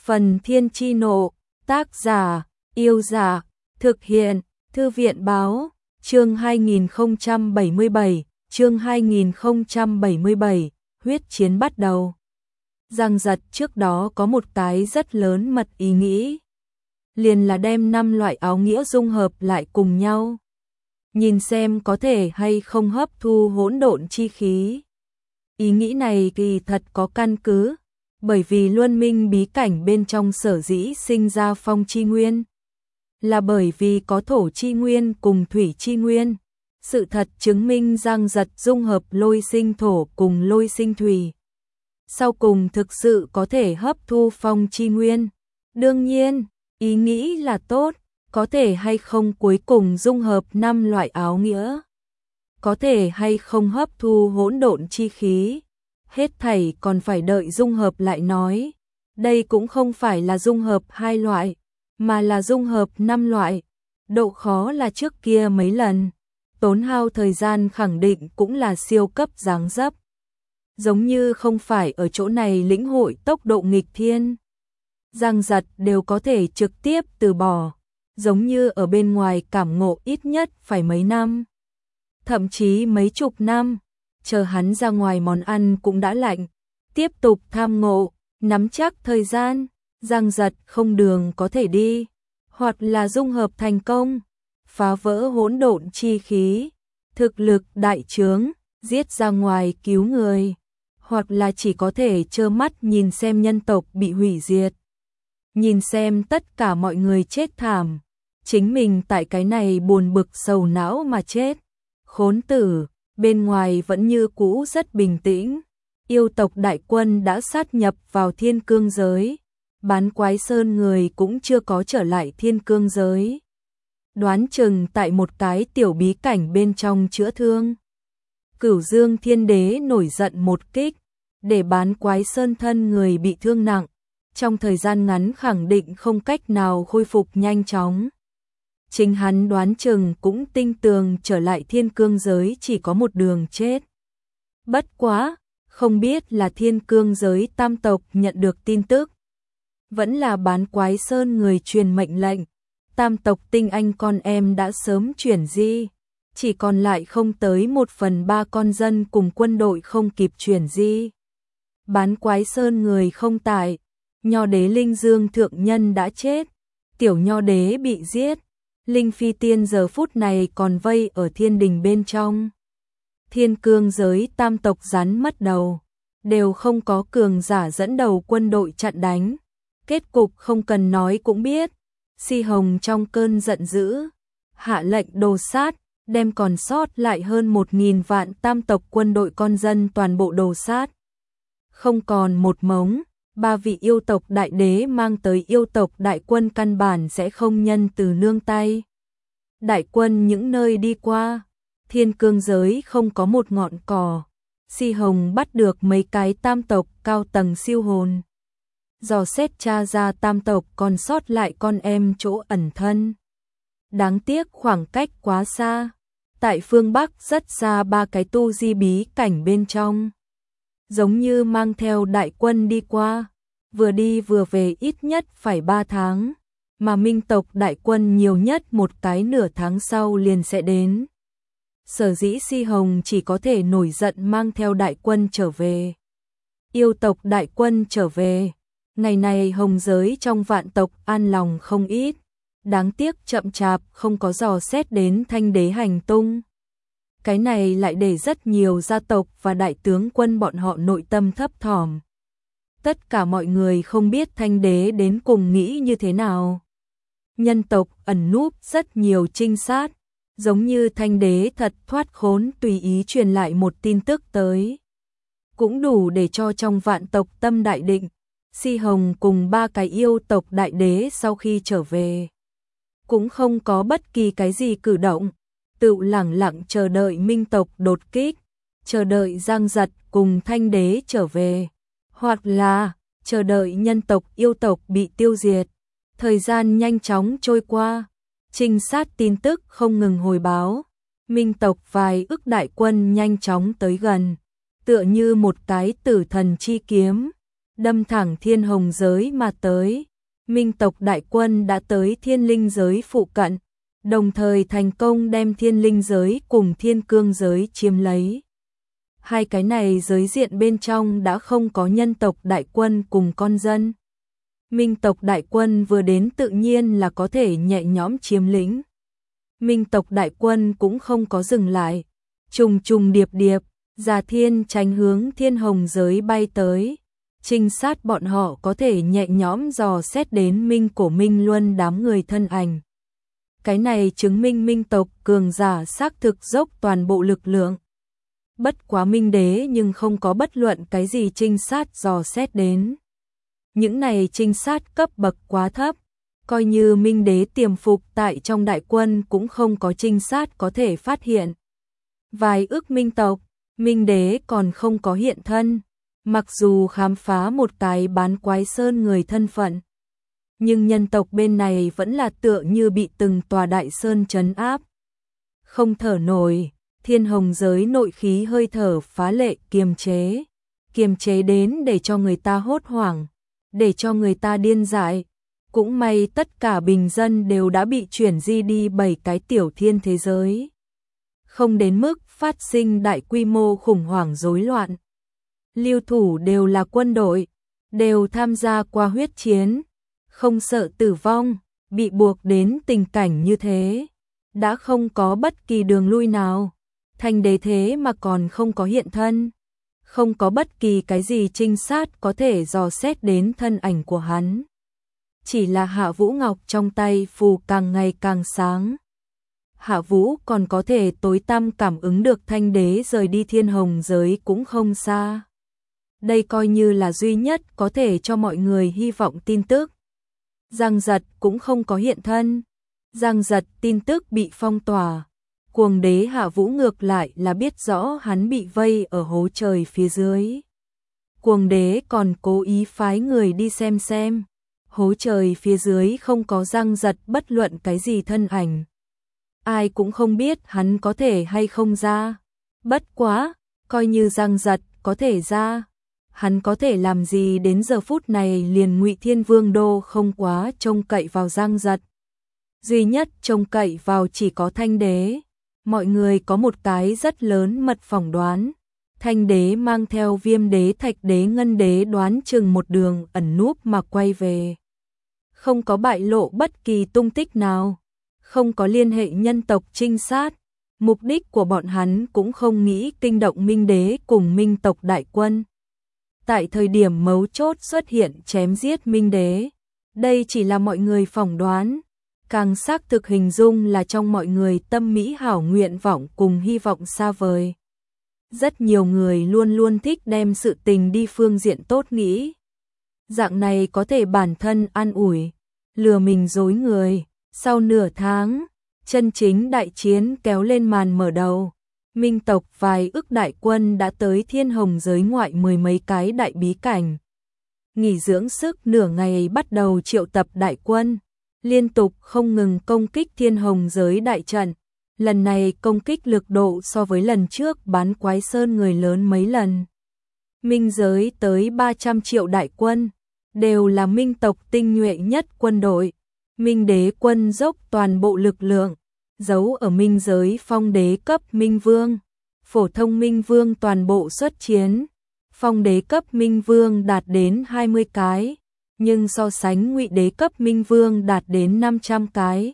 Phần Thiên Chi Nộ, tác giả, Yêu Dạ, thực hiện, Thư viện Báo, chương 2077, huyết chiến bắt đầu. Giang Giật trước đó có một cái rất lớn mật ý nghĩ, liền là đem 5 loại áo nghĩa dung hợp lại cùng nhau, nhìn xem có thể hay không hấp thu hỗn độn chi khí. Ý nghĩ này kỳ thật có căn cứ, bởi vì Luân Minh bí cảnh bên trong sở dĩ sinh ra phong chi nguyên, là bởi vì có thổ chi nguyên cùng thủy chi nguyên. Sự thật chứng minh Giang Giật dung hợp lôi sinh thổ cùng lôi sinh thủy, sau cùng thực sự có thể hấp thu phong chi nguyên. Đương nhiên, ý nghĩ là tốt, có thể hay không cuối cùng dung hợp 5 loại áo nghĩa, có thể hay không hấp thu hỗn độn chi khí, hết thảy còn phải đợi dung hợp lại nói. Đây cũng không phải là dung hợp 2 loại, mà là dung hợp 5 loại. Độ khó là trước kia mấy lần, tốn hao thời gian khẳng định cũng là siêu cấp dáng dấp. Giống như không phải ở chỗ này lĩnh hội tốc độ nghịch thiên, Giang Giật đều có thể trực tiếp từ bỏ, giống như ở bên ngoài cảm ngộ ít nhất phải mấy năm, thậm chí mấy chục năm, chờ hắn ra ngoài món ăn cũng đã lạnh. Tiếp tục tham ngộ, nắm chắc thời gian, Giang Giật không đường có thể đi, hoặc là dung hợp thành công, phá vỡ hỗn độn chi khí, thực lực đại trướng, giết ra ngoài cứu người, hoặc là chỉ có thể trơ mắt nhìn xem nhân tộc bị hủy diệt, nhìn xem tất cả mọi người chết thảm, chính mình tại cái này buồn bực sầu não mà chết. Khốn tử, bên ngoài vẫn như cũ rất bình tĩnh. Yêu tộc đại quân đã sát nhập vào thiên cương giới, Bán Quái Sơn người cũng chưa có trở lại thiên cương giới, đoán chừng tại một cái tiểu bí cảnh bên trong chữa thương. Cửu Dương Thiên Đế nổi giận một kích, để Bán Quái Sơn thân người bị thương nặng, trong thời gian ngắn khẳng định không cách nào khôi phục nhanh chóng. Chính hắn đoán chừng cũng tinh tường trở lại thiên cương giới chỉ có một đường chết. Bất quá, không biết là thiên cương giới tam tộc nhận được tin tức, vẫn là Bán Quái Sơn người truyền mệnh lệnh, tam tộc tinh anh con em đã sớm chuyển di, chỉ còn lại không tới 1/3 con dân cùng quân đội không kịp chuyển di. Bán Quái Sơn người không tại, Nho đế Linh Dương thượng nhân đã chết, tiểu Nho đế bị giết, Linh Phi Tiên giờ phút này còn vây ở thiên đình bên trong. Thiên cương giới tam tộc rắn mất đầu, đều không có cường giả dẫn đầu quân đội chặn đánh. Kết cục không cần nói cũng biết, Si Hồng trong cơn giận dữ, hạ lệnh đồ sát, đem còn sót lại hơn 1000 vạn tam tộc quân đội con dân toàn bộ đồ sát. Không còn một mống, 3 vị yêu tộc đại đế mang tới yêu tộc đại quân căn bản sẽ không nhân từ nương tay. Đại quân những nơi đi qua, thiên cương giới không có một ngọn cỏ. Si Hồng bắt được mấy cái tam tộc cao tầng siêu hồn, dò xét tra ra tam tộc còn sót lại con em chỗ ẩn thân. Đáng tiếc khoảng cách quá xa, tại phương Bắc rất xa 3 cái tu di bí cảnh bên trong, giống như mang theo đại quân đi qua, vừa đi vừa về ít nhất phải 3 tháng, mà Minh tộc đại quân nhiều nhất một cái nửa tháng sau liền sẽ đến. Sở dĩ Si Hồng chỉ có thể nổi giận mang theo đại quân trở về. Yêu tộc đại quân trở về, ngày này hồng giới trong vạn tộc an lòng không ít, đáng tiếc chậm chạp không có dò xét đến Thanh đế hành tung. Cái này lại để rất nhiều gia tộc và đại tướng quân bọn họ nội tâm thấp thỏm. Tất cả mọi người không biết Thanh đế đến cùng nghĩ như thế nào. Nhân tộc ẩn núp rất nhiều trinh sát, giống như Thanh đế thật thoát khốn tùy ý truyền lại một tin tức tới, cũng đủ để cho trong vạn tộc tâm đại định. Si Hồng cùng 3 cái yêu tộc đại đế sau khi trở về, cũng không có bất kỳ cái gì cử động, tự lẳng lặng chờ đợi Minh tộc đột kích, chờ đợi Giang Giật cùng Thanh đế trở về, hoặc là chờ đợi nhân tộc yêu tộc bị tiêu diệt. Thời gian nhanh chóng trôi qua, trinh sát tin tức không ngừng hồi báo, Minh tộc vài ức đại quân nhanh chóng tới gần, tựa như một cái tử thần chi kiếm, đâm thẳng thiên hồng giới mà tới. Minh tộc đại quân đã tới thiên linh giới phụ cận, đồng thời thành công đem thiên linh giới cùng thiên cương giới chiếm lấy. Hai cái này giới diện bên trong đã không có nhân tộc đại quân cùng con dân. Minh tộc đại quân vừa đến tự nhiên là có thể nhẹ nhõm chiếm lĩnh. Minh tộc đại quân cũng không có dừng lại, trùng trùng điệp điệp, ra thiên tránh hướng thiên hồng giới bay tới. Trinh sát bọn họ có thể nhẹ nhõm dò xét đến Minh Cổ Minh Luân đám người thân ảnh. Cái này chứng minh Minh tộc cường giả xác thực dốc toàn bộ lực lượng. Bất quá Minh đế nhưng không có bất luận cái gì trinh sát dò xét đến. Những này trinh sát cấp bậc quá thấp, coi như Minh đế tiềm phục tại trong đại quân cũng không có trinh sát có thể phát hiện. Vài ước Minh tộc, Minh đế còn không có hiện thân, mặc dù khám phá một cái bán quái sơn người thân phận. Nhưng nhân tộc bên này vẫn là tựa như bị từng tòa đại sơn trấn áp. Không thở nổi, thiên hồng giới nội khí hơi thở phá lệ kiềm chế đến để cho người ta hốt hoảng, để cho người ta điên dại. Cũng may tất cả bình dân đều đã bị chuyển di đi 7 cái tiểu thiên thế giới. Không đến mức phát sinh đại quy mô khủng hoảng rối loạn. Lưu thủ đều là quân đội, đều tham gia qua huyết chiến, không sợ tử vong, bị buộc đến tình cảnh như thế. Đã không có bất kỳ đường lui nào, thành đế thế mà còn không có hiện thân. Không có bất kỳ cái gì trinh sát có thể dò xét đến thân ảnh của hắn. Chỉ là Hạ Vũ Ngọc trong tay phù càng ngày càng sáng. Hạ Vũ còn có thể tối tăm cảm ứng được thanh đế rời đi thiên hồng giới cũng không xa. Đây coi như là duy nhất có thể cho mọi người hy vọng tin tức. Giang Giật cũng không có hiện thân. Giang Giật tin tức bị phong tỏa. Cuồng đế Hạ Vũ ngược lại là biết rõ hắn bị vây ở hố trời phía dưới. Cuồng đế còn cố ý phái người đi xem. Hố trời phía dưới không có Giang Giật bất luận cái gì thân ảnh. Ai cũng không biết hắn có thể hay không ra. Bất quá, coi như Giang Giật có thể ra. Hắn có thể làm gì đến giờ phút này liền Ngụy Thiên Vương Đô không quá trông cậy vào Giang Giật. Duy nhất trông cậy vào chỉ có Thanh đế. Mọi người có một cái rất lớn mật phỏng đoán. Thanh đế mang theo Viêm đế, Thạch đế, Ngân đế đoán chừng một đường ẩn núp mà quay về. Không có bại lộ bất kỳ tung tích nào. Không có liên hệ nhân tộc trinh sát. Mục đích của bọn hắn cũng không nghĩ kinh động Minh đế cùng Minh tộc đại quân. Tại thời điểm mấu chốt xuất hiện chém giết Minh đế. Đây chỉ là mọi người phỏng đoán. Càng xác thực hình dung là trong mọi người tâm mỹ hảo nguyện vọng cùng hy vọng xa vời. Rất nhiều người luôn luôn thích đem sự tình đi phương diện tốt nghĩ. Dạng này có thể bản thân an ủi, lừa mình dối người. Sau nửa tháng, chân chính đại chiến kéo lên màn mở đầu. Minh tộc vài ức đại quân đã tới thiên hồng giới ngoại 10 mấy cái đại bí cảnh. Nghỉ dưỡng sức nửa ngày bắt đầu triệu tập đại quân. Liên tục không ngừng công kích thiên hồng giới đại trận. Lần này công kích lực độ so với lần trước bán quái sơn người lớn mấy lần. Minh giới tới 300 triệu đại quân, đều là minh tộc tinh nhuệ nhất quân đội. Minh đế quân dốc toàn bộ lực lượng, giấu ở minh giới phong đế cấp minh vương. Phổ thông minh vương toàn bộ xuất chiến, phong đế cấp minh vương đạt đến 20 cái. Nhưng so sánh Ngụy đế cấp minh vương đạt đến 500 cái.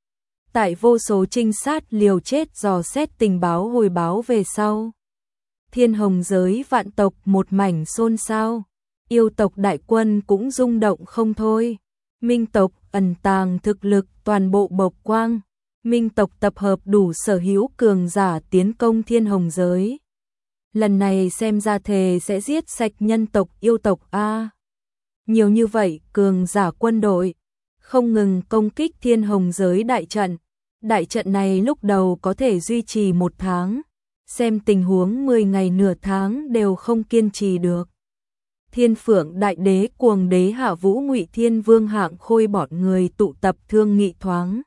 Tại vô số trinh sát liều chết dò xét tình báo hồi báo về sau. Thiên hồng giới vạn tộc một mảnh xôn xao. Yêu tộc đại quân cũng rung động không thôi. Minh tộc ẩn tàng thực lực toàn bộ bộc quang. Minh tộc tập hợp đủ sở hữu cường giả tiến công thiên hồng giới. Lần này xem ra thề sẽ giết sạch nhân tộc yêu tộc A. Nhiều như vậy cường giả quân đội không ngừng công kích thiên hồng giới đại trận. Đại trận này lúc đầu có thể duy trì 1 tháng. Xem tình huống 10 ngày nửa tháng đều không kiên trì được. Thiên Phượng đại đế, Cuồng đế, Hạ Vũ, Ngụy Thiên Vương, Hạng Khôi bọn người tụ tập thương nghị thoáng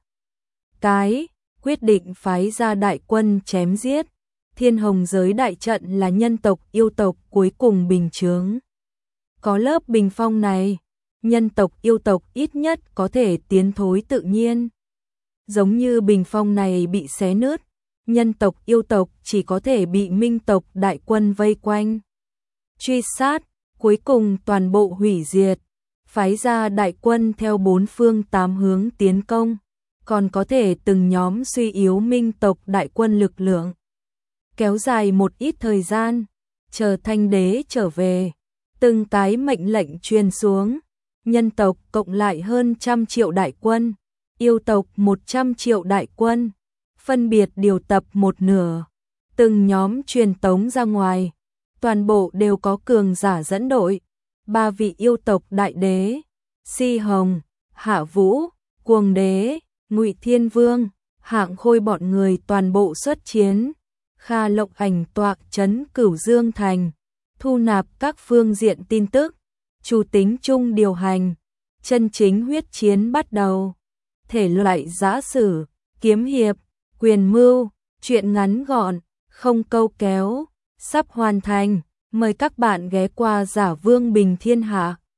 cái, quyết định phái ra đại quân chém giết. Thiên hồng giới đại trận là nhân tộc yêu tộc cuối cùng bình chướng. Có lớp bình phong này, nhân tộc yêu tộc ít nhất có thể tiến thối tự nhiên. Giống như bình phong này bị xé nứt, nhân tộc yêu tộc chỉ có thể bị minh tộc đại quân vây quanh. Truy sát, cuối cùng toàn bộ hủy diệt, phái ra đại quân theo bốn phương tám hướng tiến công, còn có thể từng nhóm suy yếu minh tộc đại quân lực lượng. Kéo dài một ít thời gian, chờ Thanh đế trở về, từng cái mệnh lệnh truyền xuống, nhân tộc cộng lại hơn 100 triệu đại quân, yêu tộc 100 triệu đại quân, phân biệt điều tập một nửa, từng nhóm truyền tống ra ngoài, toàn bộ đều có cường giả dẫn đội, 3 vị yêu tộc đại đế, Si Hồng, Hạ Vũ, Cuồng đế, Ngụy Thiên Vương, Hạng Khôi bọn người toàn bộ xuất chiến. Kha Lộng Ảnh tọa trấn Cửu Dương Thành, thu nạp các phương diện tin tức, chủ tính chung điều hành, chân chính huyết chiến bắt đầu. Thể loại giã sử, kiếm hiệp, quyền mưu, truyện ngắn gọn, không câu kéo, sắp hoàn thành, mời các bạn ghé qua Giả Vương Bình Thiên Hạ.